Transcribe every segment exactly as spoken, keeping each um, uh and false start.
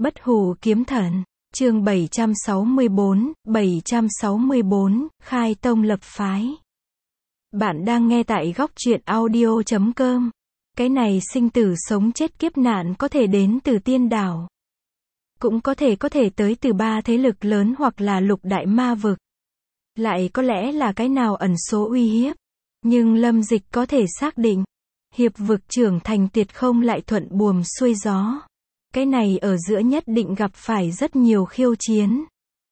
Bất hủ kiếm thần, chương bảy trăm sáu mươi bốn, bảy trăm sáu mươi bốn, khai tông lập phái. Bạn đang nghe tại góc truyện audio chấm com. Cái này sinh tử sống chết kiếp nạn có thể đến từ tiên đảo. Cũng có thể có thể tới từ ba thế lực lớn hoặc là lục đại ma vực. Lại có lẽ là cái nào ẩn số uy hiếp. Nhưng Lâm Dịch có thể xác định. Hiệp vực trưởng thành tuyệt không lại thuận buồm xuôi gió. Cái này ở giữa nhất định gặp phải rất nhiều khiêu chiến.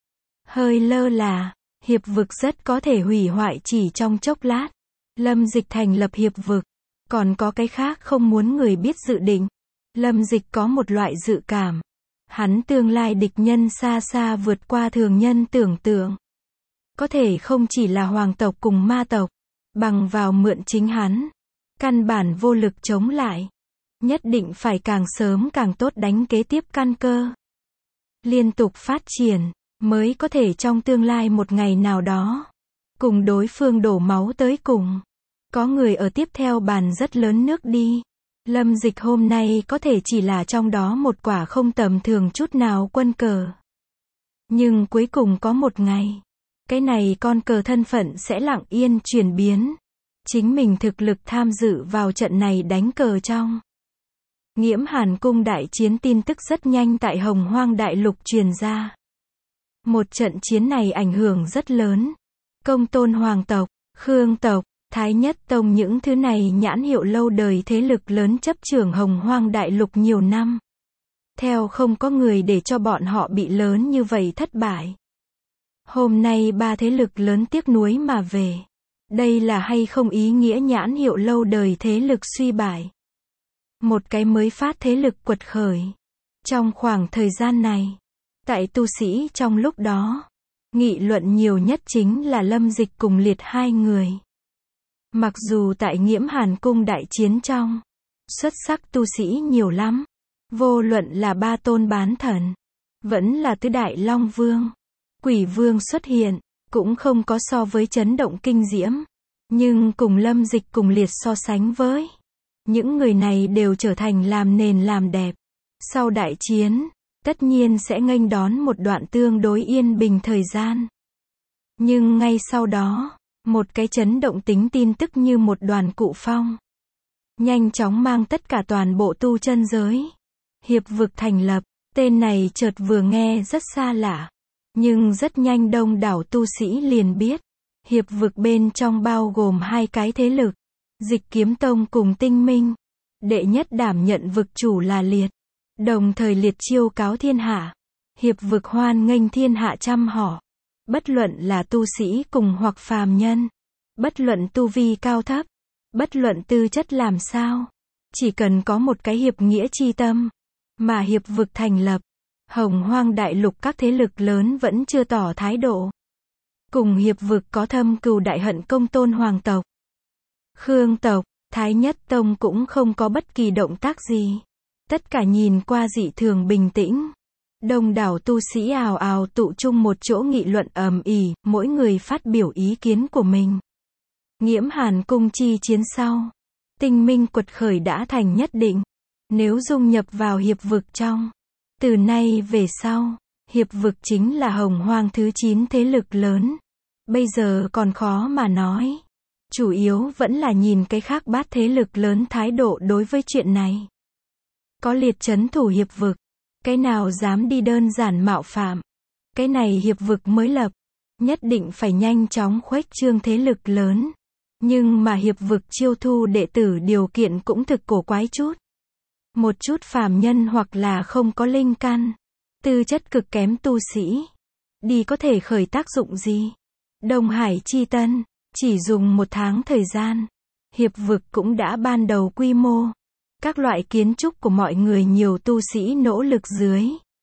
Hơi lơ là, hiệp vực rất có thể hủy hoại chỉ trong chốc lát. Lâm Dịch thành lập hiệp vực. Còn có cái khác không muốn người biết dự định. Lâm Dịch có một loại dự cảm. Hắn tương lai địch nhân xa xa vượt qua thường nhân tưởng tượng. Có thể không chỉ là hoàng tộc cùng ma tộc. Bằng vào mượn chính hắn. Căn bản vô lực chống lại. Nhất định phải càng sớm càng tốt đánh kế tiếp căn cơ. Liên tục phát triển, mới có thể trong tương lai một ngày nào đó. Cùng đối phương đổ máu tới cùng. Có người ở tiếp theo bàn rất lớn nước đi. Lâm Dịch hôm nay có thể chỉ là trong đó một quả không tầm thường chút nào quân cờ. Nhưng cuối cùng có một ngày. Cái này con cờ thân phận sẽ lặng yên chuyển biến. Chính mình thực lực tham dự vào trận này đánh cờ trong. Nghiễm Hàn cung đại chiến tin tức rất nhanh tại Hồng Hoang Đại Lục truyền ra. Một trận chiến này ảnh hưởng rất lớn. Công tôn hoàng tộc, Khương tộc, Thái Nhất tông những thứ này nhãn hiệu lâu đời thế lực lớn chấp trưởng Hồng Hoang Đại Lục nhiều năm. Theo không có người để cho bọn họ bị lớn như vậy thất bại. Hôm nay ba thế lực lớn tiếc nuối mà về. Đây là hay không ý nghĩa nhãn hiệu lâu đời thế lực suy bại. Một cái mới phát thế lực quật khởi. Trong khoảng thời gian này, tại tu sĩ trong lúc đó, nghị luận nhiều nhất chính là Lâm Dịch cùng Liệt hai người. Mặc dù tại Nghiễm Hàn cung đại chiến trong, xuất sắc tu sĩ nhiều lắm. Vô luận là ba tôn bán thần, vẫn là tứ đại Long Vương, Quỷ Vương xuất hiện, cũng không có so với chấn động kinh diễm. Nhưng cùng Lâm Dịch cùng Liệt so sánh với, những người này đều trở thành làm nền làm đẹp. Sau đại chiến, tất nhiên sẽ nghênh đón một đoạn tương đối yên bình thời gian. Nhưng ngay sau đó, một cái chấn động tính tin tức như một đoàn cụ phong. Nhanh chóng mang tất cả toàn bộ tu chân giới. Hiệp vực thành lập, tên này chợt vừa nghe rất xa lạ. Nhưng rất nhanh đông đảo tu sĩ liền biết. Hiệp vực bên trong bao gồm hai cái thế lực. Dịch Kiếm Tông cùng Tinh Minh. Đệ nhất đảm nhận vực chủ là Liệt. Đồng thời Liệt chiêu cáo thiên hạ. Hiệp vực hoan nghênh thiên hạ trăm họ. Bất luận là tu sĩ cùng hoặc phàm nhân. Bất luận tu vi cao thấp. Bất luận tư chất làm sao. Chỉ cần có một cái hiệp nghĩa chi tâm. Mà hiệp vực thành lập. Hồng Hoang Đại Lục các thế lực lớn vẫn chưa tỏ thái độ. Cùng hiệp vực có thâm cừu đại hận công tôn hoàng tộc. Khương tộc, Thái Nhất tông cũng không có bất kỳ động tác gì. Tất cả nhìn qua dị thường bình tĩnh. Đông đảo tu sĩ ào ào tụ chung một chỗ nghị luận ầm ĩ, mỗi người phát biểu ý kiến của mình. Nghiễm Hàn cung chi chiến sau, Tinh Minh quật khởi đã thành nhất định. Nếu dung nhập vào hiệp vực trong, từ nay về sau, hiệp vực chính là Hồng Hoang thứ chín thế lực lớn. Bây giờ còn khó mà nói. Chủ yếu vẫn là nhìn cái khác bát thế lực lớn thái độ đối với chuyện này. Có Liệt trấn thủ hiệp vực. Cái nào dám đi đơn giản mạo phạm. Cái này hiệp vực mới lập. Nhất định phải nhanh chóng khuếch trương thế lực lớn. Nhưng mà hiệp vực chiêu thu đệ tử điều kiện cũng thực cổ quái chút. Một chút phàm nhân hoặc là không có linh căn. Tư chất cực kém tu sĩ. Đi có thể khởi tác dụng gì? Đông Hải Chi Tân. Chỉ dùng một tháng thời gian. Hiệp vực cũng đã ban đầu quy mô. Các loại kiến trúc của mọi người nhiều tu sĩ nỗ lực dưới.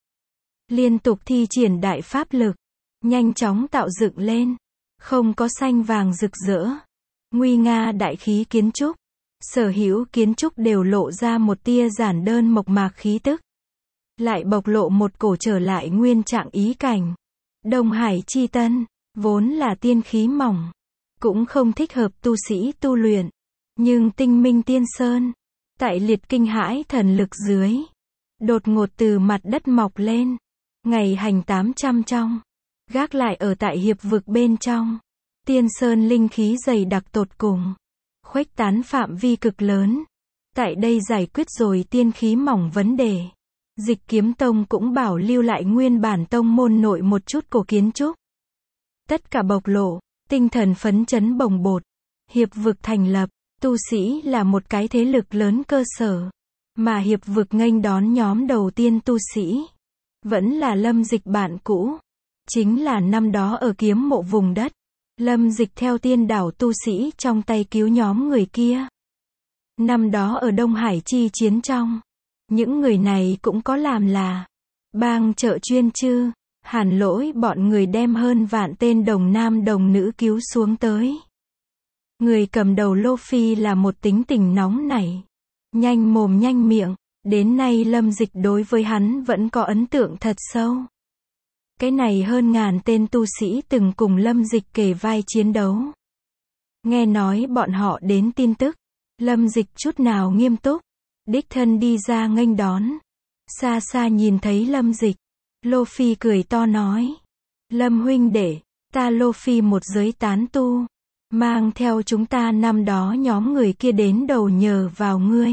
Liên tục thi triển đại pháp lực. Nhanh chóng tạo dựng lên. Không có xanh vàng rực rỡ. Nguy nga đại khí kiến trúc. Sở hữu kiến trúc đều lộ ra một tia giản đơn mộc mạc khí tức. Lại bộc lộ một cổ trở lại nguyên trạng ý cảnh. Đông Hải Chi Tân, vốn là tiên khí mỏng. Cũng không thích hợp tu sĩ tu luyện. Nhưng Tinh Minh Tiên Sơn, tại Liệt kinh hãi thần lực dưới. đột ngột từ mặt đất mọc lên. Ngày hành tám trăm trong, gác lại ở tại hiệp vực bên trong. Tiên sơn linh khí dày đặc tột cùng, khuếch tán phạm vi cực lớn. Tại đây giải quyết rồi tiên khí mỏng vấn đề. Dịch Kiếm Tông cũng bảo lưu lại nguyên bản tông môn nội một chút cổ kiến trúc. Tất cả bộc lộ, tinh thần phấn chấn bồng bột. Hiệp vực thành lập, tu sĩ là một cái thế lực lớn cơ sở. Mà hiệp vực nghênh đón nhóm đầu tiên tu sĩ, vẫn là Lâm Dịch bạn cũ. Chính là năm đó ở kiếm mộ vùng đất. Lâm Dịch theo tiên đảo tu sĩ trong tay cứu nhóm người kia. Năm đó ở Đông Hải chi chiến trong, những người này cũng có làm là bang trợ chuyên chư, Hàn Lỗi bọn người đem hơn vạn tên đồng nam đồng nữ cứu xuống tới. Người cầm đầu Lô Phi là một tính tình nóng nảy, nhanh mồm nhanh miệng, đến nay Lâm Dịch đối với hắn vẫn có ấn tượng thật sâu. Cái này hơn ngàn tên tu sĩ từng cùng Lâm Dịch kề vai chiến đấu. Nghe nói bọn họ đến tin tức, Lâm Dịch chút nào nghiêm túc, đích thân đi ra nghênh đón. Xa xa nhìn thấy Lâm Dịch, Lô Phi cười to nói: Lâm huynh đệ, ta Lô Phi một giới tán tu, mang theo chúng ta năm đó nhóm người kia đến đầu nhờ vào ngươi.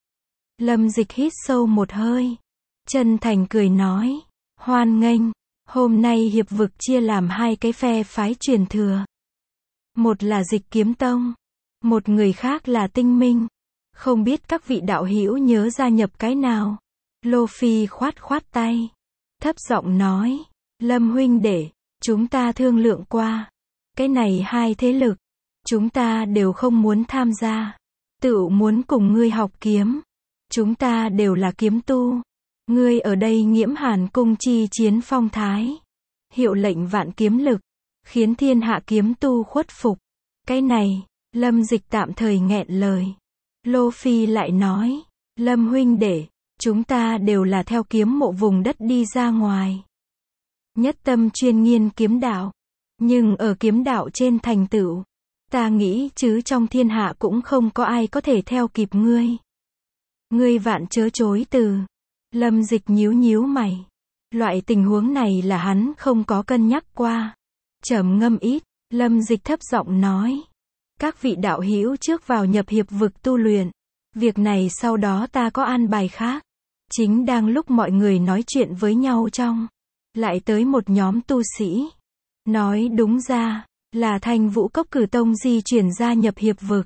Lâm Dịch hít sâu một hơi, chân thành cười nói: hoan nghênh, hôm nay hiệp vực chia làm hai cái phe phái truyền thừa. Một là Dịch Kiếm Tông, một người khác là Tinh Minh. Không biết các vị đạo hữu nhớ gia nhập cái nào? Lô Phi khoát khoát tay, thấp giọng nói: Lâm huynh đệ, chúng ta thương lượng qua. Cái này hai thế lực, chúng ta đều không muốn tham gia. Tự muốn cùng ngươi học kiếm. Chúng ta đều là kiếm tu. Ngươi ở đây nhiễm Hàn cung chi chiến phong thái. Hiệu lệnh vạn kiếm lực, khiến thiên hạ kiếm tu khuất phục. Cái này, Lâm Dịch tạm thời nghẹn lời. Lô Phi lại nói: Lâm huynh đệ, chúng ta đều là theo kiếm mộ vùng đất đi ra ngoài. Nhất tâm chuyên nghiên kiếm đạo. Nhưng ở kiếm đạo trên thành tựu, ta nghĩ chứ trong thiên hạ cũng không có ai có thể theo kịp ngươi. Ngươi vạn chớ chối từ. Lâm Dịch nhíu nhíu mày. Loại tình huống này là hắn không có cân nhắc qua. Trầm ngâm ít, Lâm Dịch thấp giọng nói: các vị đạo hữu trước vào nhập hiệp vực tu luyện. Việc này sau đó ta có an bài khác. Chính đang lúc mọi người nói chuyện với nhau trong, lại tới một nhóm tu sĩ. Nói đúng ra, là Thanh Vũ Cốc cử tông di chuyển gia nhập hiệp vực.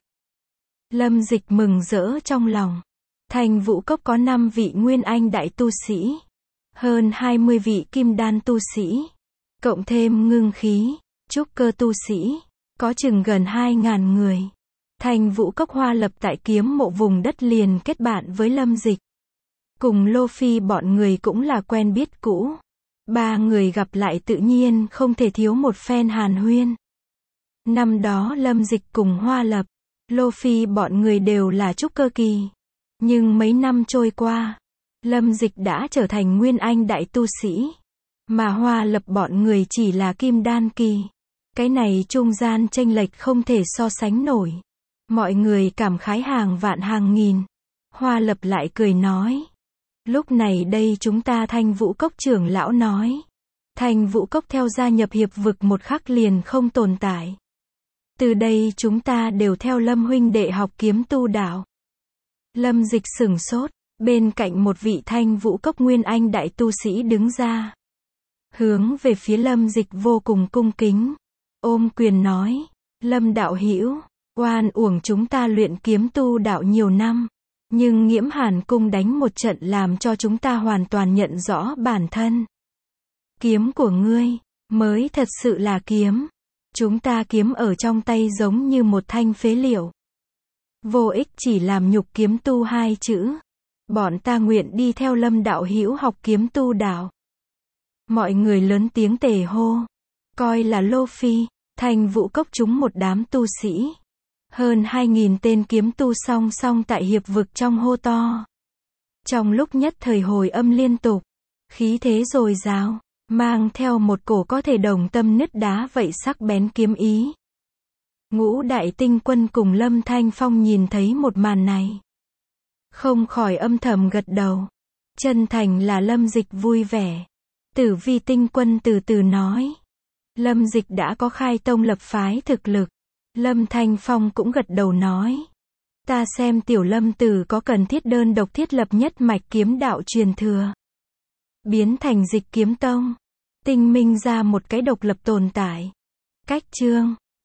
Lâm Dịch mừng rỡ trong lòng. Thanh Vũ Cốc có năm vị nguyên anh đại tu sĩ, hơn hai mươi vị kim đan tu sĩ, cộng thêm ngưng khí, trúc cơ tu sĩ, có chừng gần hai ngàn người. Thanh Vũ Cốc hoa lập tại kiếm mộ vùng đất liền kết bạn với Lâm Dịch. Cùng Lô Phi bọn người cũng là quen biết cũ. Ba người gặp lại tự nhiên không thể thiếu một phen hàn huyên. Năm đó Lâm Dịch cùng Hoa Lập, Lô Phi bọn người đều là trúc cơ kỳ. Nhưng mấy năm trôi qua, Lâm Dịch đã trở thành nguyên anh đại tu sĩ. Mà Hoa Lập bọn người chỉ là kim đan kỳ. Cái này trung gian chênh lệch không thể so sánh nổi. Mọi người cảm khái hàng vạn hàng nghìn. Hoa Lập lại cười nói: lúc này đây chúng ta Thanh Vũ Cốc trưởng lão nói, Thanh Vũ Cốc theo gia nhập hiệp vực một khắc liền không tồn tại. Từ đây chúng ta đều theo Lâm huynh đệ học kiếm tu đạo. Lâm Dịch sửng sốt, bên cạnh một vị Thanh Vũ Cốc nguyên anh đại tu sĩ đứng ra, hướng về phía Lâm Dịch vô cùng cung kính, ôm quyền nói: Lâm đạo hữu, oan uổng chúng ta luyện kiếm tu đạo nhiều năm, nhưng nhiễm Hàn cung đánh một trận làm cho chúng ta hoàn toàn nhận rõ bản thân. Kiếm của ngươi mới thật sự là kiếm. Chúng ta kiếm ở trong tay giống như một thanh phế liệu, vô ích, chỉ làm nhục kiếm tu hai chữ. Bọn ta nguyện đi theo Lâm đạo hữu học kiếm tu đạo. Mọi người lớn tiếng tề hô, coi là Lô Phi, Thanh Vũ Cốc chúng một đám tu sĩ. Hơn hai nghìn tên kiếm tu song song tại hiệp vực trong hô to. Trong lúc nhất thời hồi âm liên tục, khí thế dồi dào, mang theo một cổ có thể đồng tâm nứt đá vậy sắc bén kiếm ý. Ngũ đại tinh quân cùng Lâm Thanh Phong nhìn thấy một màn này, không khỏi âm thầm gật đầu. Chân thành là Lâm Dịch vui vẻ. Tử Vi Tinh Quân từ từ nói. Lâm Dịch đã có khai tông lập phái thực lực. Lâm Thanh Phong cũng gật đầu nói. Ta xem tiểu Lâm Tử có cần thiết đơn độc thiết lập nhất mạch kiếm đạo truyền thừa. Biến thành Dịch Kiếm Tông. Tinh minh ra một cái độc lập tồn tại. Cách chương